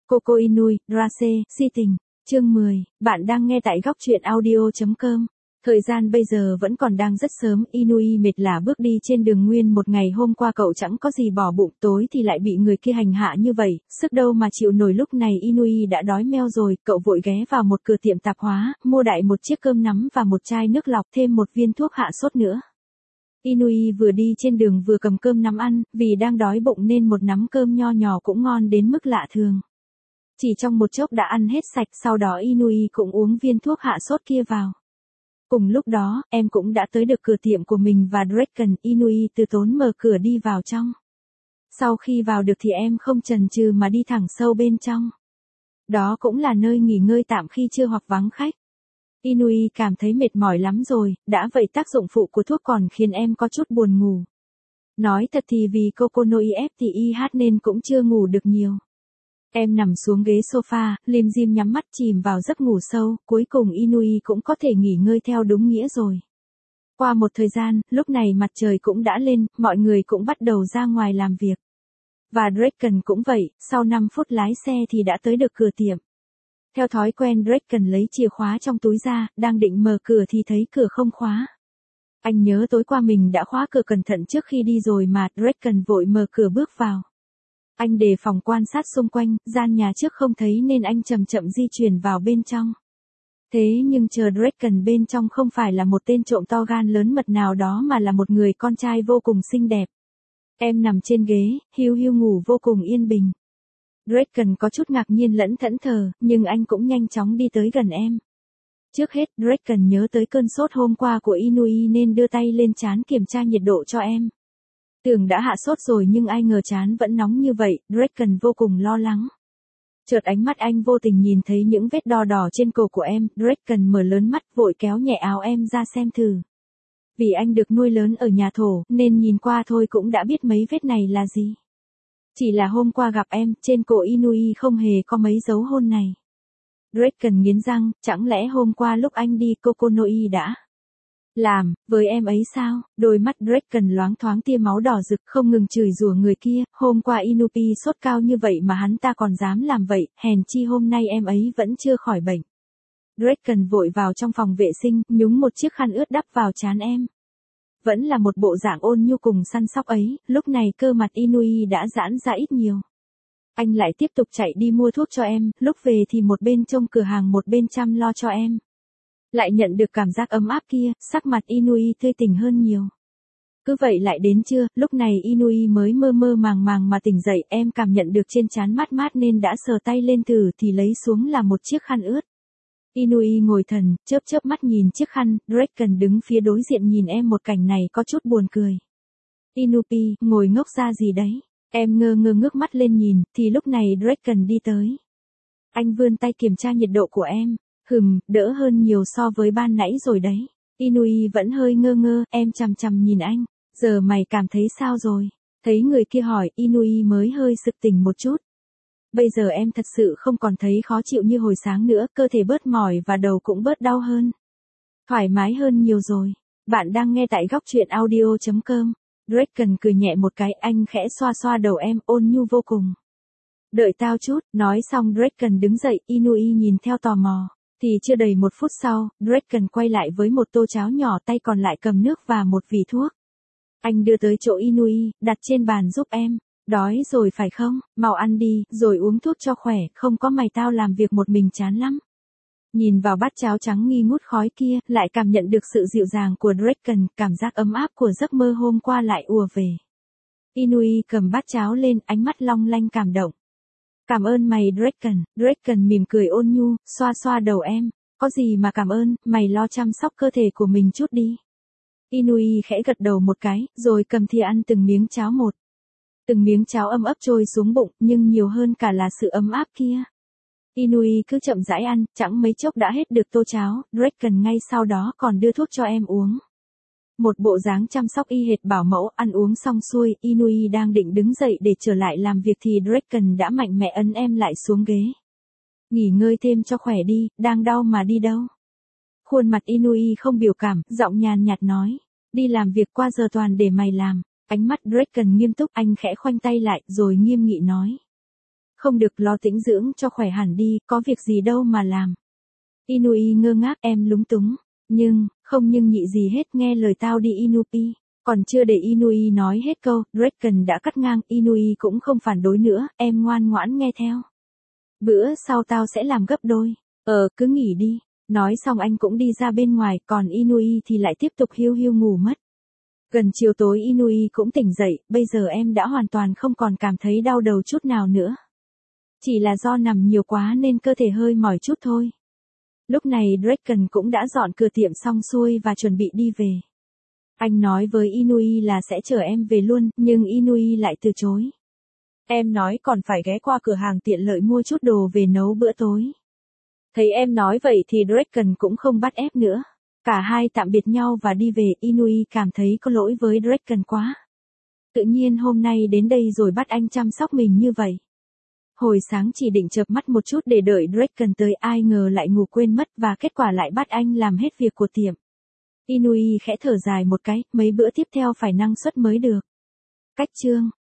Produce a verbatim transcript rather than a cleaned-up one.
Coco Inui, Drace, si tình, chương mười, bạn đang nghe tại góc truyện audio.com. Thời gian bây giờ vẫn còn đang rất sớm, Inui mệt lả bước đi trên đường nguyên một ngày. Hôm qua cậu chẳng có gì bỏ bụng, tối thì lại bị người kia hành hạ như vậy, sức đâu mà chịu nổi. Lúc này Inui đã đói meo rồi, cậu vội ghé vào một cửa tiệm tạp hóa, mua đại một chiếc cơm nắm và một chai nước lọc, thêm một viên thuốc hạ sốt nữa. Inui vừa đi trên đường vừa cầm cơm nắm ăn, vì đang đói bụng nên một nắm cơm nho nhỏ cũng ngon đến mức lạ thường. Chỉ trong một chốc đã ăn hết sạch, sau đó Inui cũng uống viên thuốc hạ sốt kia vào. Cùng lúc đó, em cũng đã tới được cửa tiệm của mình và Draken. Inui từ tốn mở cửa đi vào trong. Sau khi vào được thì em không chần chừ mà đi thẳng sâu bên trong. Đó cũng là nơi nghỉ ngơi tạm khi trưa hoặc vắng khách. Inui cảm thấy mệt mỏi lắm rồi, đã vậy tác dụng phụ của thuốc còn khiến em có chút buồn ngủ. Nói thật thì vì Coco no i ép tê i hát nên cũng chưa ngủ được nhiều. Em nằm xuống ghế sofa, lim dim nhắm mắt chìm vào giấc ngủ sâu, cuối cùng Inui cũng có thể nghỉ ngơi theo đúng nghĩa rồi. Qua một thời gian, lúc này mặt trời cũng đã lên, mọi người cũng bắt đầu ra ngoài làm việc. Và Draken cũng vậy, sau năm phút lái xe thì đã tới được cửa tiệm. Theo thói quen Draken lấy chìa khóa trong túi ra, đang định mở cửa thì thấy cửa không khóa. Anh nhớ tối qua mình đã khóa cửa cẩn thận trước khi đi rồi mà. Draken vội mở cửa bước vào. Anh đề phòng quan sát xung quanh, gian nhà trước không thấy nên anh chậm chậm di chuyển vào bên trong. Thế nhưng chờ Draken bên trong không phải là một tên trộm to gan lớn mật nào đó mà là một người con trai vô cùng xinh đẹp. Em nằm trên ghế, hiu hiu ngủ vô cùng yên bình. Draken có chút ngạc nhiên lẫn thẫn thờ, nhưng anh cũng nhanh chóng đi tới gần em. Trước hết, Draken nhớ tới cơn sốt hôm qua của Inui nên đưa tay lên trán kiểm tra nhiệt độ cho em. Tưởng đã hạ sốt rồi nhưng ai ngờ trán vẫn nóng như vậy, Draken vô cùng lo lắng. Chợt ánh mắt anh vô tình nhìn thấy những vết đo đỏ trên cổ của em, Draken mở lớn mắt vội kéo nhẹ áo em ra xem thử. Vì anh được nuôi lớn ở nhà thổ, nên nhìn qua thôi cũng đã biết mấy vết này là gì. Chỉ là hôm qua gặp em, trên cổ Inui không hề có mấy dấu hôn này. Draken nghiến răng, chẳng lẽ hôm qua lúc anh đi Coco no i đã làm với em ấy sao? Đôi mắt Draken loáng thoáng tia máu đỏ rực, không ngừng chửi rủa người kia. Hôm qua Inui sốt cao như vậy mà hắn ta còn dám làm vậy, hèn chi hôm nay em ấy vẫn chưa khỏi bệnh. Draken vội vào trong phòng vệ sinh, nhúng một chiếc khăn ướt đắp vào trán em. Vẫn là một bộ dạng ôn nhu cùng săn sóc ấy, lúc này cơ mặt Inui đã giãn ra ít nhiều. Anh lại tiếp tục chạy đi mua thuốc cho em, lúc về thì một bên trông cửa hàng một bên chăm lo cho em. Lại nhận được cảm giác ấm áp kia, sắc mặt Inui tươi tỉnh hơn nhiều. Cứ vậy lại đến trưa, lúc này Inui mới mơ mơ màng màng mà tỉnh dậy, em cảm nhận được trên trán mát mát nên đã sờ tay lên thử thì lấy xuống là một chiếc khăn ướt. Inui ngồi thần, chớp chớp mắt nhìn chiếc khăn, Draken đứng phía đối diện nhìn em một cảnh này có chút buồn cười. Inui, ngồi ngốc ra gì đấy? Em ngơ ngơ ngước mắt lên nhìn, thì lúc này Draken đi tới. Anh vươn tay kiểm tra nhiệt độ của em. Hừm, đỡ hơn nhiều so với ban nãy rồi đấy. Inui vẫn hơi ngơ ngơ, em chằm chằm nhìn anh. Giờ mày cảm thấy sao rồi? Thấy người kia hỏi, Inui mới hơi sực tỉnh một chút. Bây giờ em thật sự không còn thấy khó chịu như hồi sáng nữa, cơ thể bớt mỏi và đầu cũng bớt đau hơn. Thoải mái hơn nhiều rồi. Bạn đang nghe tại góc truyện audio.com. Draken cười nhẹ một cái, anh khẽ xoa xoa đầu em, ôn nhu vô cùng. Đợi tao chút, nói xong Draken đứng dậy, Inui nhìn theo tò mò. Thì chưa đầy một phút sau, Draken quay lại với một tô cháo nhỏ, tay còn lại cầm nước và một vỉ thuốc. Anh đưa tới chỗ Inui, đặt trên bàn giúp em. Đói rồi phải không? Mau ăn đi, rồi uống thuốc cho khỏe, không có mày tao làm việc một mình chán lắm. Nhìn vào bát cháo trắng nghi ngút khói kia, lại cảm nhận được sự dịu dàng của Draken, cảm giác ấm áp của giấc mơ hôm qua lại ùa về. Inui cầm bát cháo lên, ánh mắt long lanh cảm động. Cảm ơn mày Draken. Draken mỉm cười ôn nhu, xoa xoa đầu em. Có gì mà cảm ơn, mày lo chăm sóc cơ thể của mình chút đi. Inui khẽ gật đầu một cái, rồi cầm thìa ăn từng miếng cháo một. Từng miếng cháo ấm ấp trôi xuống bụng, nhưng nhiều hơn cả là sự ấm áp kia. Inui cứ chậm rãi ăn, chẳng mấy chốc đã hết được tô cháo, Draken ngay sau đó còn đưa thuốc cho em uống. Một bộ dáng chăm sóc y hệt bảo mẫu. Ăn uống xong xuôi, Inui đang định đứng dậy để trở lại làm việc thì Draken đã mạnh mẽ ấn em lại xuống ghế. Nghỉ ngơi thêm cho khỏe đi, đang đau mà đi đâu. Khuôn mặt Inui không biểu cảm, giọng nhàn nhạt nói. Đi làm việc qua giờ toàn để mày làm. Ánh mắt Draken nghiêm túc, anh khẽ khoanh tay lại rồi nghiêm nghị nói. Không được, lo tĩnh dưỡng cho khỏe hẳn đi, có việc gì đâu mà làm. Inui ngơ ngác, em lúng túng. Nhưng, không nhưng nhị gì hết, nghe lời tao đi Inupi. Còn chưa để Inui nói hết câu, Draken đã cắt ngang, Inui cũng không phản đối nữa, em ngoan ngoãn nghe theo. Bữa sau tao sẽ làm gấp đôi. Ờ, cứ nghỉ đi. Nói xong anh cũng đi ra bên ngoài, còn Inui thì lại tiếp tục hiu hiu ngủ mất. Gần chiều tối Inui cũng tỉnh dậy, bây giờ em đã hoàn toàn không còn cảm thấy đau đầu chút nào nữa. Chỉ là do nằm nhiều quá nên cơ thể hơi mỏi chút thôi. Lúc này Draken cũng đã dọn cửa tiệm xong xuôi và chuẩn bị đi về. Anh nói với Inui là sẽ chở em về luôn, nhưng Inui lại từ chối. Em nói còn phải ghé qua cửa hàng tiện lợi mua chút đồ về nấu bữa tối. Thấy em nói vậy thì Draken cũng không bắt ép nữa. Cả hai tạm biệt nhau và đi về, Inui cảm thấy có lỗi với Draken quá. Tự nhiên hôm nay đến đây rồi bắt anh chăm sóc mình như vậy. Hồi sáng chỉ định chợp mắt một chút để đợi Draken tới, ai ngờ lại ngủ quên mất và kết quả lại bắt anh làm hết việc của tiệm. Inui khẽ thở dài một cái, mấy bữa tiếp theo phải năng suất mới được. Cách chương